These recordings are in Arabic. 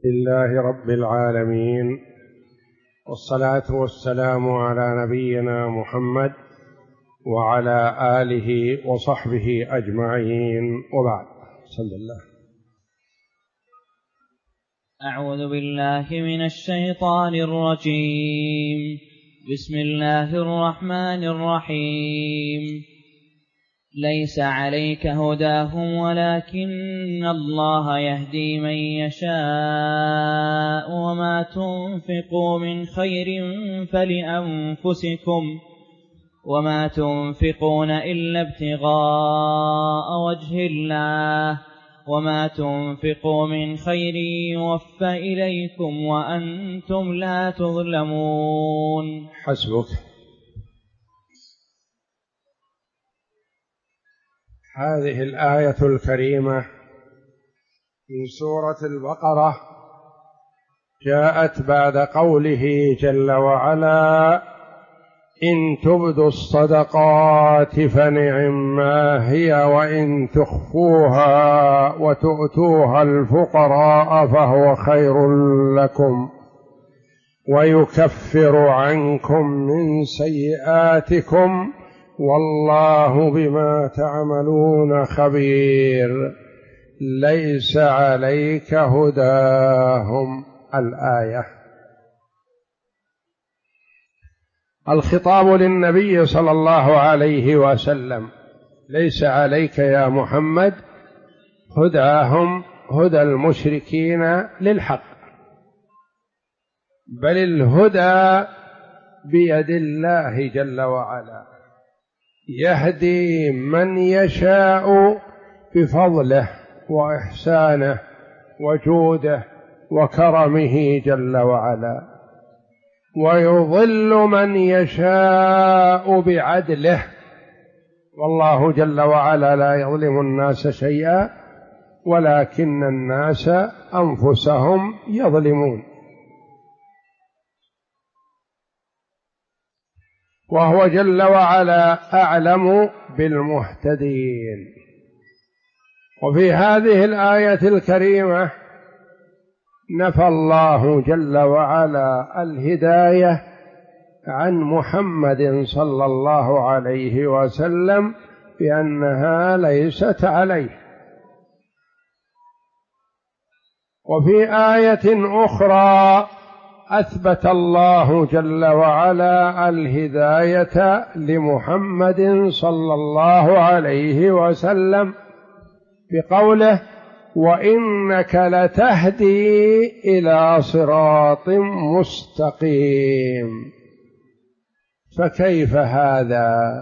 لله رب العالمين، والصلاة والسلام على نبينا محمد وعلى آله وصحبه أجمعين، وبعد. بسم الله. أعوذ بالله من الشيطان الرجيم. بسم الله الرحمن الرحيم. ليس عليك هداهم ولكن الله يهدي من يشاء وما تنفقوا من خير فلأنفسكم وما تنفقون إلا ابتغاء وجه الله وما تنفقوا من خير يوفى إليكم وأنتم لا تظلمون. حسبك. هذه الآية الكريمة من سورة البقرة جاءت بعد قوله جل وعلا: إن تبدوا الصدقات فنعما هي وإن تخفوها وتؤتوها الفقراء فهو خير لكم ويكفر عنكم من سيئاتكم والله بما تعملون خبير. ليس عليك هداهم. الآية. الخطاب للنبي صلى الله عليه وسلم: ليس عليك يا محمد هداهم، هدى المشركين للحق، بل الهدى بيد الله جل وعلا، يهدي من يشاء بفضله وإحسانه وجوده وكرمه جل وعلا، ويضل من يشاء بعدله، والله جل وعلا لا يظلم الناس شيئا ولكن الناس أنفسهم يظلمون. وهو جل وعلا أعلم بالمهتدين. وفي هذه الآية الكريمة نفى الله جل وعلا الهداية عن محمد صلى الله عليه وسلم بأنها ليست عليه. وفي آية أخرى أثبت الله جل وعلا الهداية لمحمد صلى الله عليه وسلم بقوله: وإنك لتهدي إلى صراط مستقيم. فكيف هذا؟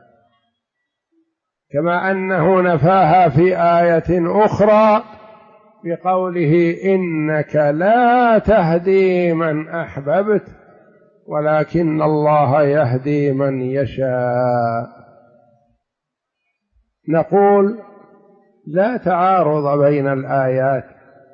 كما أنه نفاها في آية أخرى بقوله: إنك لا تهدي من أحببت ولكن الله يهدي من يشاء. نقول: لا تعارض بين الآيات،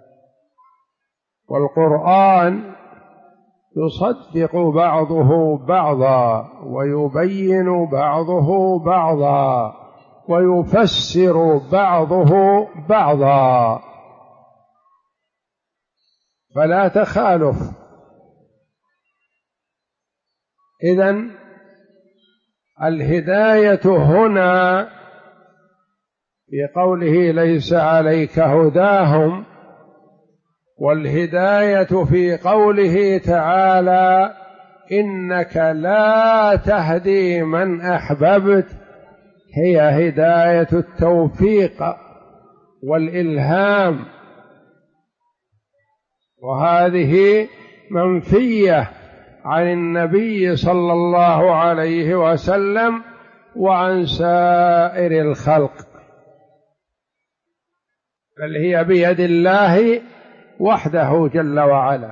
والقرآن يصدق بعضه بعضا ويبين بعضه بعضا ويفسر بعضه بعضا، فلا تخالف. إذن الهداية هنا بقوله ليس عليك هداهم، والهداية في قوله تعالى إنك لا تهدي من أحببت، هي هداية التوفيق والإلهام، وهذه منفية عن النبي صلى الله عليه وسلم وعن سائر الخلق، بل هي بيد الله وحده جل وعلا.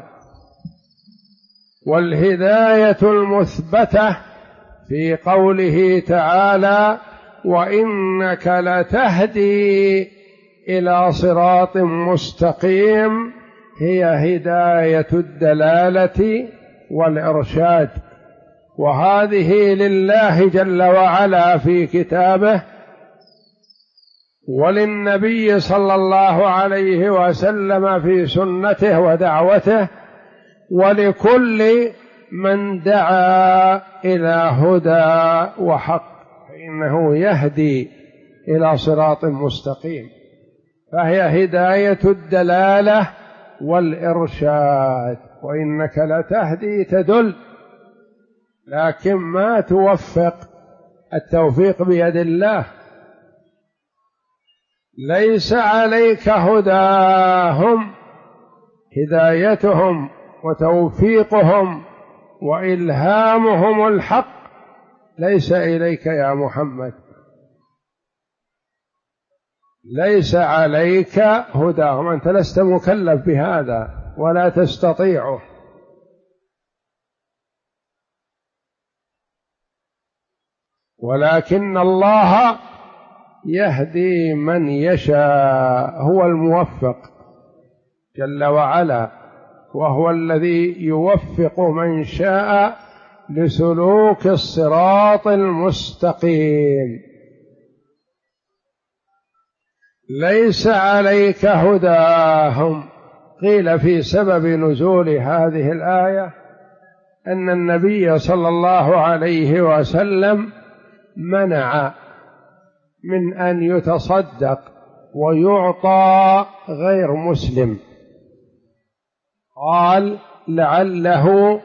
والهداية المثبتة في قوله تعالى وإنك لتهدي إلى صراط مستقيم هي هداية الدلالة والإرشاد، وهذه لله جل وعلا في كتابه وللنبي صلى الله عليه وسلم في سنته ودعوته، ولكل من دعا إلى هدى وحق، فإنه يهدي إلى صراط مستقيم، فهي هداية الدلالة والإرشاد. وإنك لتهدي تدل، لكن ما توفق، التوفيق بيد الله. ليس عليك هداهم، هدايتهم وتوفيقهم وإلهامهم الحق ليس إليك يا محمد، ليس عليك هداهم، أنت لست مكلف بهذا ولا تستطيعه. ولكن الله يهدي من يشاء، هو الموفق جل وعلا، وهو الذي يوفق من شاء لسلوك الصراط المستقيم. ليس عليك هداهم. قيل في سبب نزول هذه الآية أن النبي صلى الله عليه وسلم منع من أن يتصدق ويعطى غير مسلم، قال لعله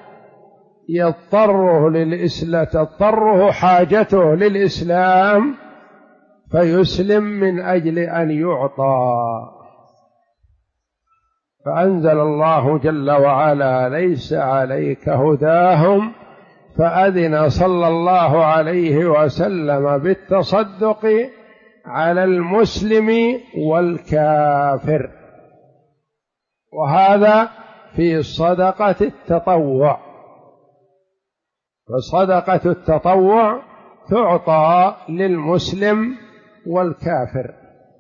تضطره حاجته للإسلام فيسلم من أجل أن يعطى. فأنزل الله جل وعلا: ليس عليك هداهم، فأذن صلى الله عليه وسلم بالتصدق على المسلم والكافر، وهذا في صدقة التطوع. فصدقة التطوع تعطى للمسلم والكافر.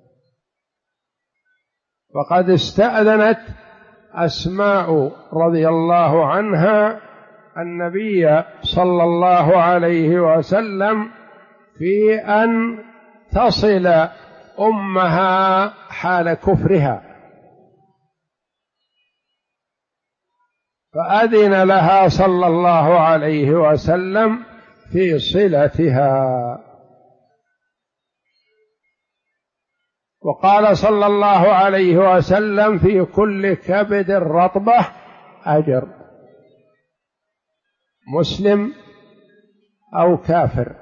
وقد استأذنت أسماء رضي الله عنها النبي صلى الله عليه وسلم في أن تصل أمها حال كفرها، فأذن لها صلى الله عليه وسلم في صلتها. وقال صلى الله عليه وسلم: في كل كبد رطبة أجر، مسلم أو كافر.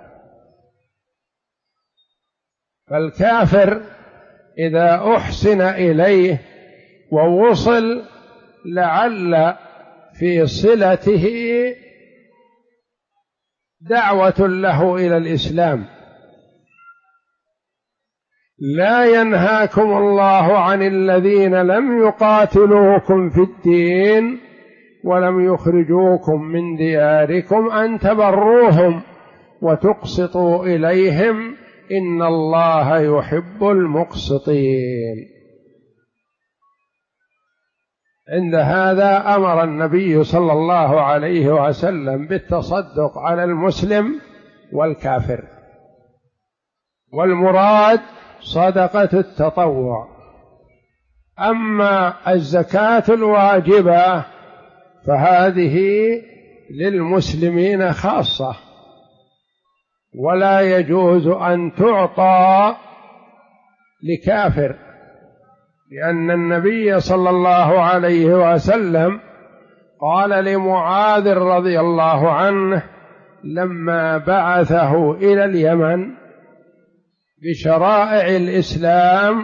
فالكافر إذا أحسن إليه ووصل لعل في صلته دعوة له إلى الإسلام. لا ينهاكم الله عن الذين لم يقاتلوكم في الدين ولم يخرجوكم من دياركم أن تبروهم وتقسطوا إليهم إن الله يحب المقسطين. عند هذا أمر النبي صلى الله عليه وسلم بالتصدق على المسلم والكافر، والمراد صدقة التطوع. أما الزكاة الواجبة فهذه للمسلمين خاصة، ولا يجوز أن تعطى لكافر، لأن النبي صلى الله عليه وسلم قال لمعاذ رضي الله عنه لما بعثه إلى اليمن بشرائع الإسلام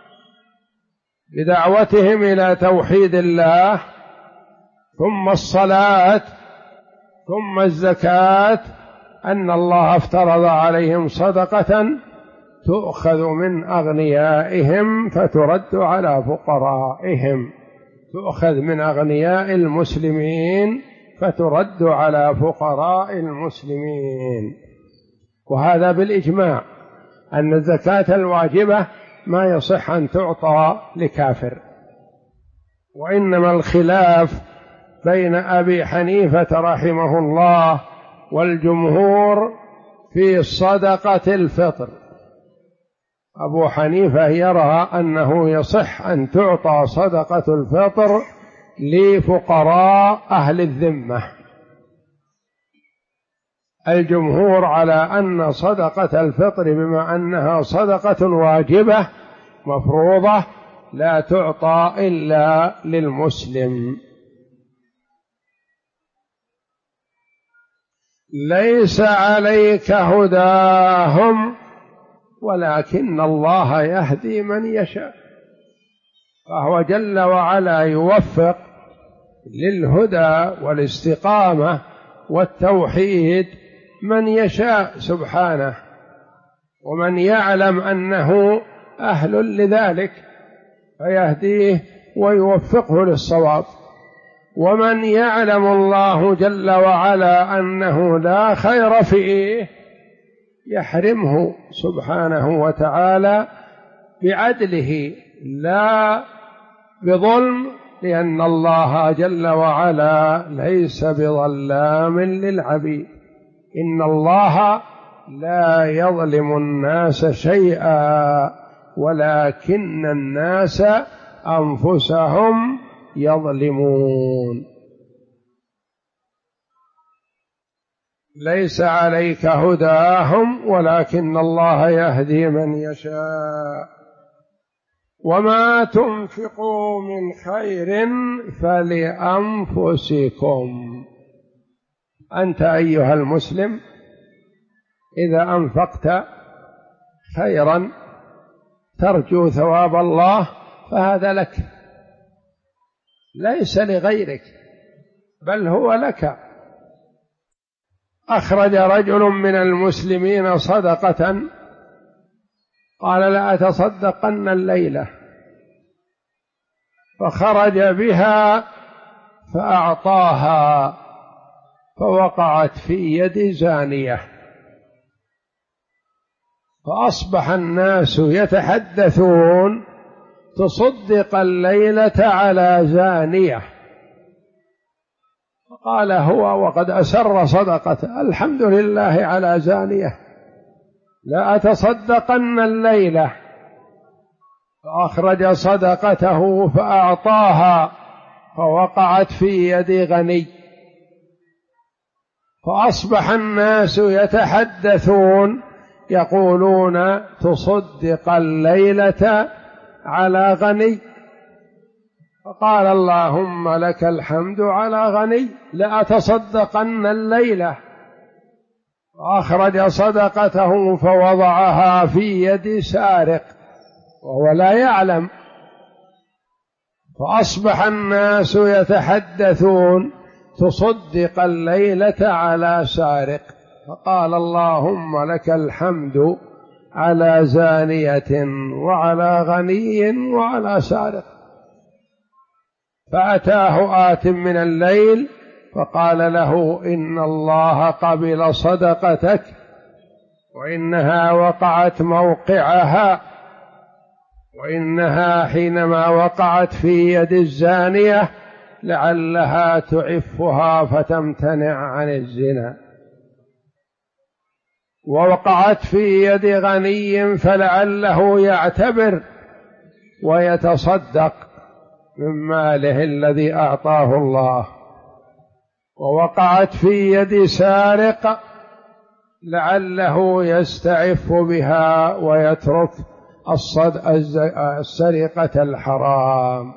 بدعوتهم إلى توحيد الله، ثم الصلاة ثم الزكاة، أن الله افترض عليهم صدقة تؤخذ من أغنيائهم فترد على فقرائهم، تؤخذ من أغنياء المسلمين فترد على فقراء المسلمين. وهذا بالإجماع أن الزكاة الواجبة ما يصح أن تعطى لكافر، وإنما الخلاف بين أبي حنيفة رحمه الله والجمهور في صدقة الفطر. أبو حنيفة يرى أنه يصح أن تعطى صدقة الفطر لفقراء أهل الذمة. الجمهور على أن صدقة الفطر بما أنها صدقة واجبة مفروضة لا تعطى إلا للمسلم. ليس عليك هداهم ولكن الله يهدي من يشاء، فهو جل وعلا يوفق للهدى والاستقامة والتوحيد من يشاء سبحانه، ومن يعلم أنه أهل لذلك فيهديه ويوفقه للصواب، ومن يعلم الله جل وعلا أنه لا خير فيه يحرمه سبحانه وتعالى بعدله لا بظلم، لأن الله جل وعلا ليس بظلام للعبيد. إن الله لا يظلم الناس شيئا ولكن الناس أنفسهم يظلمون. ليس عليك هداهم ولكن الله يهدي من يشاء. وما تنفقوا من خير فلأنفسكم. أنت أيها المسلم إذا أنفقت خيرا ترجو ثواب الله فهذا لك، ليس لغيرك بل هو لك. أخرج رجل من المسلمين صدقة قال لأتصدقن الليلة، فخرج بها فأعطاها فوقعت في يد زانية، فأصبح الناس يتحدثون تصدق الليلة على زانية. فقال هو وقد أسر صدقة الحمد لله على زانية، لا أتصدقن الليلة. فأخرج صدقته فأعطاها فوقعت في يد غني، فأصبح الناس يتحدثون يقولون تصدق الليلة على غني. فقال اللهم لك الحمد على غني، لأتصدقن الليلة. وأخرج صدقته فوضعها في يد سارق وهو لا يعلم، فأصبح الناس يتحدثون تصدق الليلة على سارق. فقال اللهم لك الحمد على زانية وعلى غني وعلى سارق. فأتاه آت من الليل فقال له إن الله قبل صدقتك وإنها وقعت موقعها، وإنها حينما وقعت في يد الزانية لعلها تعفها فتمتنع عن الزنا، ووقعت في يد غني فلعله يعتبر ويتصدق من ماله الذي أعطاه الله، ووقعت في يد سارق لعله يستعف بها ويترك السرقة الحرام.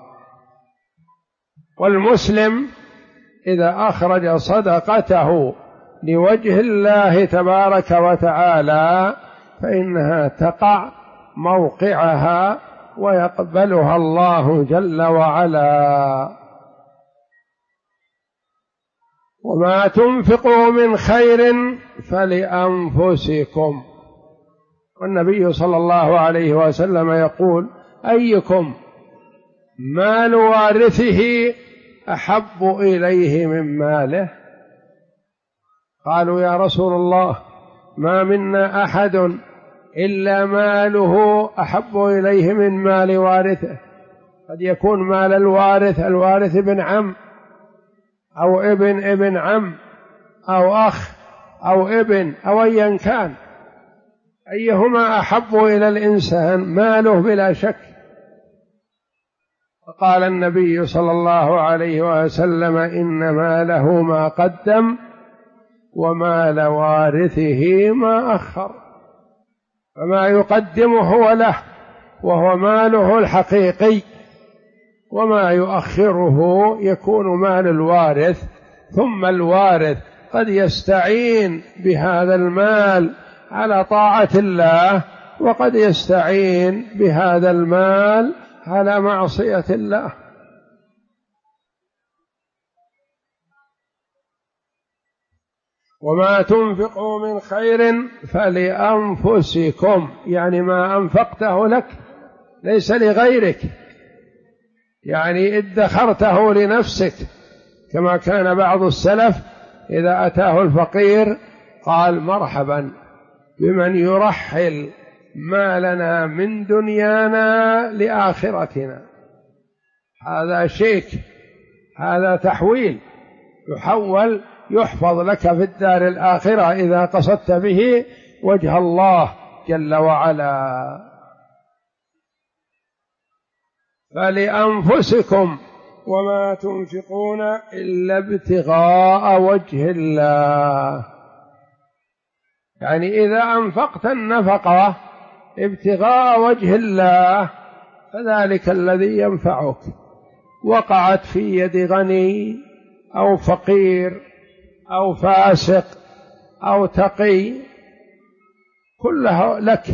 والمسلم إذا أخرج صدقته لوجه الله تبارك وتعالى فإنها تقع موقعها ويقبلها الله جل وعلا. وما تنفقوا من خير فلأنفسكم. والنبي صلى الله عليه وسلم يقول أيكم مال وارثه أحب إليه من ماله؟ قالوا يا رسول الله ما منا أحد إلا ماله أحب إليه من مال وارثه. قد يكون مال الوارث ابن عم أو ابن عم أو أخ أو ابن أو أيا كان، أيهما أحب إلى الإنسان؟ ماله بلا شك. فقال النبي صلى الله عليه وسلم إن ماله ما قدم ومال وارثه ما أخر، فما يقدمه هو له وهو ماله الحقيقي، وما يؤخره يكون مال الوارث. ثم الوارث قد يستعين بهذا المال على طاعة الله، وقد يستعين بهذا المال على معصية الله. وما تنفقوا من خير فلأنفسكم، يعني ما أنفقته لك ليس لغيرك، يعني ادخرته لنفسك، كما كان بعض السلف إذا أتاه الفقير قال مرحبا بمن يرحل مالنا من دنيانا لآخرتنا. هذا شيك، هذا تحويل، يحول يحفظ لك في الدار الآخرة إذا قصدت به وجه الله جل وعلا. فلأنفسكم وما تنفقون إلا ابتغاء وجه الله، يعني إذا أنفقت النفقة ابتغاء وجه الله فذلك الذي ينفعك. وقعت في يد غني أو فقير أو فاسق أو تقي كلها لك،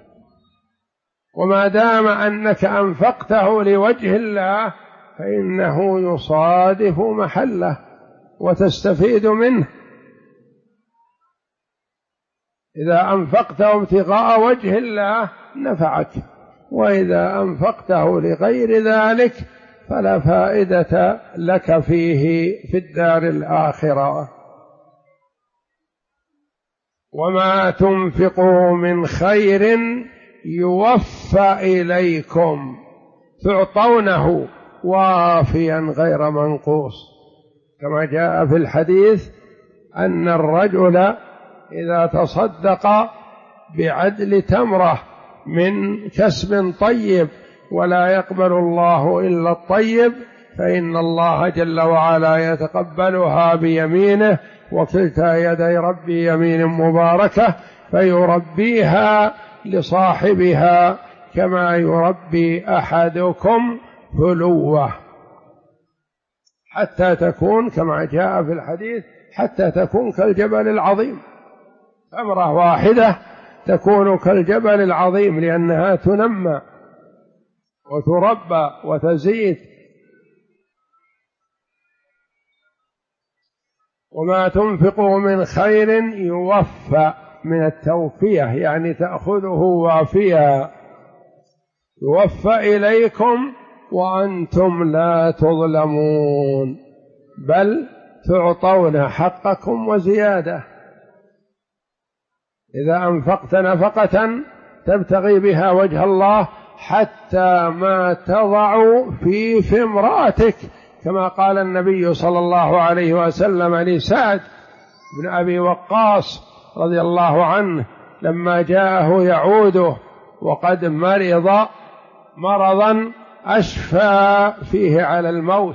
وما دام أنك أنفقته لوجه الله فإنه يصادف محله وتستفيد منه. إذا أنفقته ابتغاء وجه الله نفعك، وإذا أنفقته لغير ذلك فلا فائدة لك فيه في الدار الآخرة. وما تنفقوا من خير يوفى إليكم، تعطونه وافيا غير منقوص، كما جاء في الحديث أن الرجل إذا تصدق بعدل تمرة من كسب طيب ولا يقبل الله إلا الطيب فإن الله جل وعلا يتقبلها بيمينه، وكلتا يدي ربي يمين مباركة، فيربيها لصاحبها كما يربي أحدكم فلوه، حتى تكون كما جاء في الحديث حتى تكون كالجبل العظيم. ثمرة واحدة تكون كالجبل العظيم لأنها تنمى وتربى وتزيد. وما تنفقوا من خير يوفى، من التوفية يعني تأخذه وافيا، يوفى إليكم وأنتم لا تظلمون، بل تعطون حقكم وزيادة. إذا أنفقت نفقة تبتغي بها وجه الله حتى ما تضع في امرأتك، كما قال النبي صلى الله عليه وسلم لسعد بن أبي وقاص رضي الله عنه لما جاءه يعوده وقد مرض مرضا أشفى فيه على الموت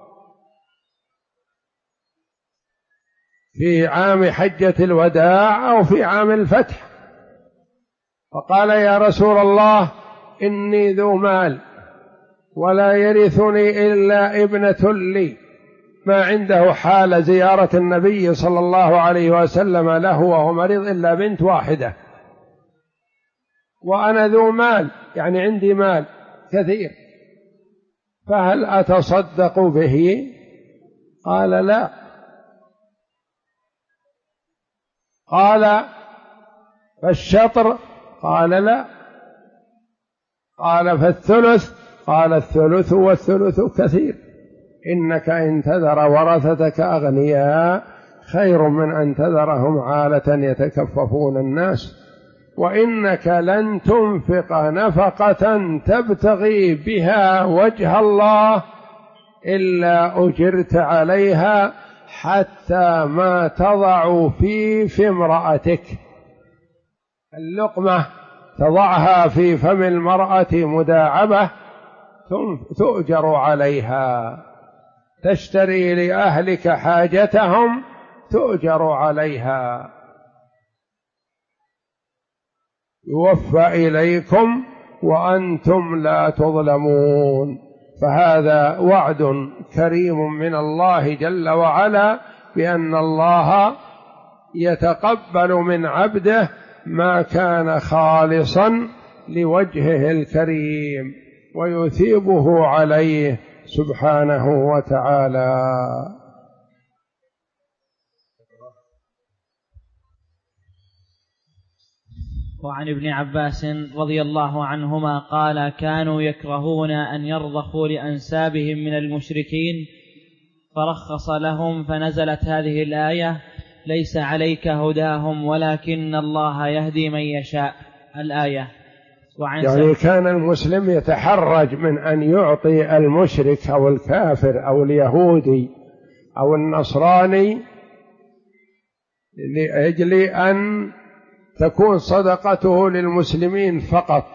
في عام حجة الوداع أو في عام الفتح، فقال يا رسول الله إني ذو مال ولا يرثني إلا ابنة لي، ما عنده حال زيارة النبي صلى الله عليه وسلم له وهو مريض إلا بنت واحدة، وأنا ذو مال يعني عندي مال كثير، فهل أتصدق به؟ قال لا. قال فالشطر؟ قال لا. قال فالثلث؟ قال الثلث والثلث كثير، إنك إن تذر ورثتك أغنياء خير من أن تذرهم عالة يتكففون الناس، وإنك لن تنفق نفقة تبتغي بها وجه الله إلا أجرت عليها حتى ما تضع في امرأتك، اللقمة تضعها في فم المرأة مداعبة تؤجر عليها، تشتري لأهلك حاجتهم تؤجر عليها، يوفى إليكم وأنتم لا تظلمون. فهذا وعد كريم من الله جل وعلا بأن الله يتقبل من عبده ما كان خالصا لوجهه الكريم ويثيبه عليه سبحانه وتعالى. وعن ابن عباس رضي الله عنهما قال: كانوا يكرهون أن يرضخوا لأنسابهم من المشركين فرخص لهم فنزلت هذه الآية: ليس عليك هداهم ولكن الله يهدي من يشاء. الآية. يعني كان المسلم يتحرج من أن يعطي المشرك أو الكافر أو اليهودي أو النصراني لأجل أن تكون صدقته للمسلمين فقط،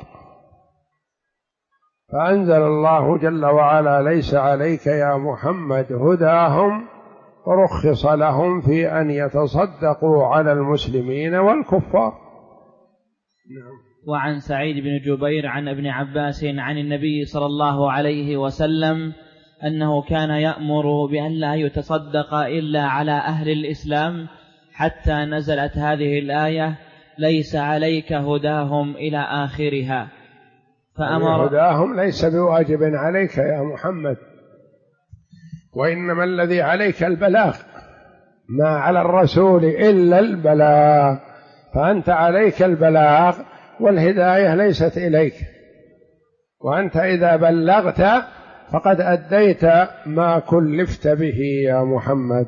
فأنزل الله جل وعلا: ليس عليك يا محمد هداهم، ورخص لهم في أن يتصدقوا على المسلمين والكفار. وعن سعيد بن جبير عن ابن عباس عن النبي صلى الله عليه وسلم أنه كان يأمر بأن لا يتصدق إلا على أهل الإسلام حتى نزلت هذه الآية: ليس عليك هداهم إلى آخرها. فأمر هداهم ليس بواجب عليك يا محمد، وإنما الذي عليك البلاغ، ما على الرسول إلا البلاغ، فأنت عليك البلاغ والهداية ليست إليك، وأنت إذا بلغت فقد أديت ما كلفت به يا محمد.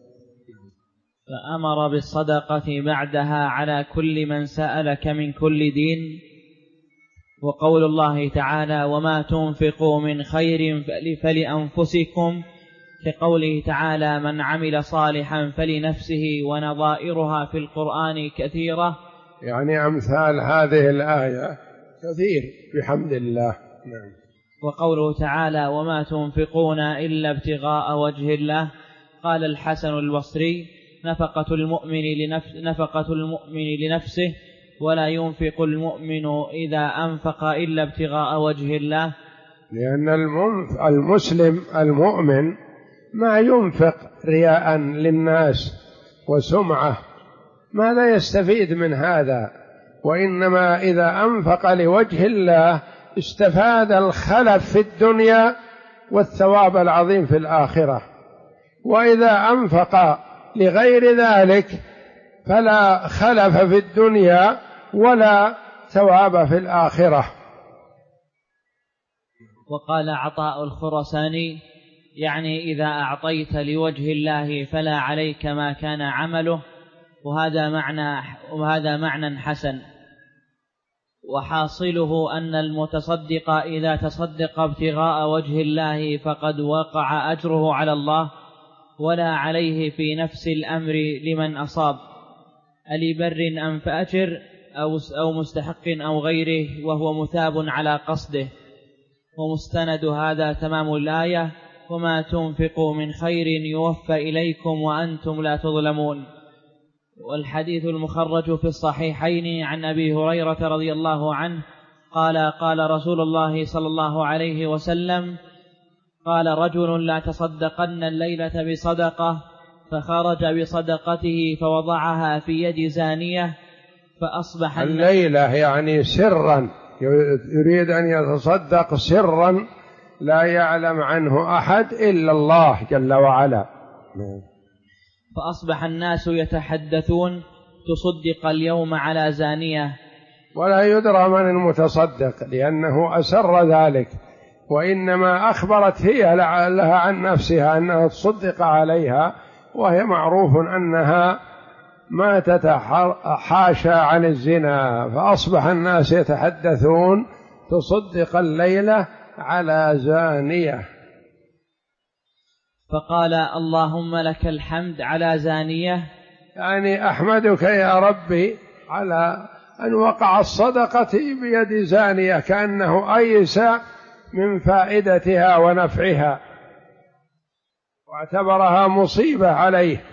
فأمر بالصدقة بعدها على كل من سألك من كل دين. وقول الله تعالى: وما تنفقوا من خير فلأنفسكم، كقوله تعالى: من عمل صالحا فلنفسه، ونظائرها في القرآن كثيرة. يعني أمثال هذه الآية كثير بحمد الله. نعم. وقوله تعالى: وما تنفقون إلا ابتغاء وجه الله. قال الحسن البصري: نفقة المؤمن لنفسه، ولا ينفق المؤمن إذا أنفق إلا ابتغاء وجه الله. لأن المسلم المؤمن ما ينفق رياء للناس وسمعة، ماذا يستفيد من هذا؟ وإنما إذا أنفق لوجه الله استفاد الخلف في الدنيا والثواب العظيم في الآخرة، وإذا أنفق لغير ذلك فلا خلف في الدنيا ولا ثواب في الآخرة. وقال عطاء الخرساني: يعني إذا أعطيت لوجه الله فلا عليك ما كان عمله. وهذا معنى حسن، وحاصله أن المتصدق إذا تصدق ابتغاء وجه الله فقد وقع أجره على الله ولا عليه في نفس الأمر لمن أصاب، ألبر أم فأجر أو مستحق أو غيره، وهو مثاب على قصده. ومستند هذا تمام الآية: وما تنفقوا من خير يوفى إليكم وأنتم لا تظلمون. والحديث المخرج في الصحيحين عن أبي هريرة رضي الله عنه قال: قال رسول الله صلى الله عليه وسلم: قال رجل: لا تصدقن الليلة بصدقة، فخرج بصدقته فوضعها في يد زانية فأصبح الليلة يعني سرا، يريد أن يتصدق سرا لا يعلم عنه أحد إلا الله جل وعلا. فأصبح الناس يتحدثون: تصدق اليوم على زانية، ولا يدرى من المتصدق لأنه أسر ذلك، وإنما أخبرت هي لها عن نفسها أنها تصدق عليها، وهي معروف أنها ما تتحاشى عن الزنا، فأصبح الناس يتحدثون: تصدق الليلة على زانية. فقال: اللهم لك الحمد على زانية، يعني أحمدك يا ربي على أن وقع الصدقة بيد زانية كأنه أيس من فائدتها ونفعها واعتبرها مصيبة عليه.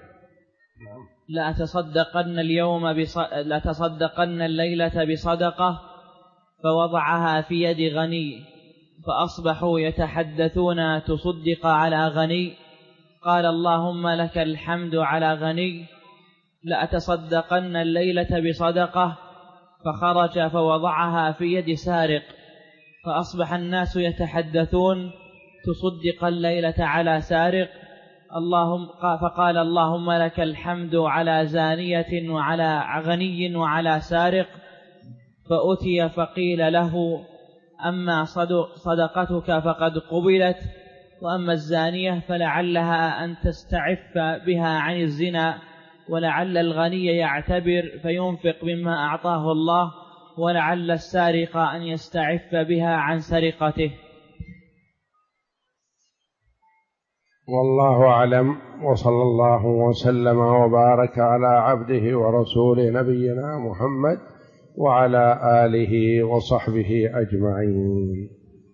لأتصدقن الليلة بصدقة فوضعها في يد غني فأصبحوا يتحدثون تصدق على غني. قال اللهم لك الحمد على غني. لأتصدقن الليلة بصدقة فخرج فوضعها في يد سارق فأصبح الناس يتحدثون تصدق الليلة على سارق. فقال اللهم لك الحمد على زانية وعلى غني وعلى سارق. فأتي فقيل له أما صدقتك فقد قبلت، وأما الزانية فلعلها أن تستعف بها عن الزنا، ولعل الغني يعتبر فينفق مما أعطاه الله، ولعل السارق أن يستعف بها عن سرقته. والله أعلم، وصلى الله وسلم وبارك على عبده ورسوله نبينا محمد وعلى آله وصحبه أجمعين.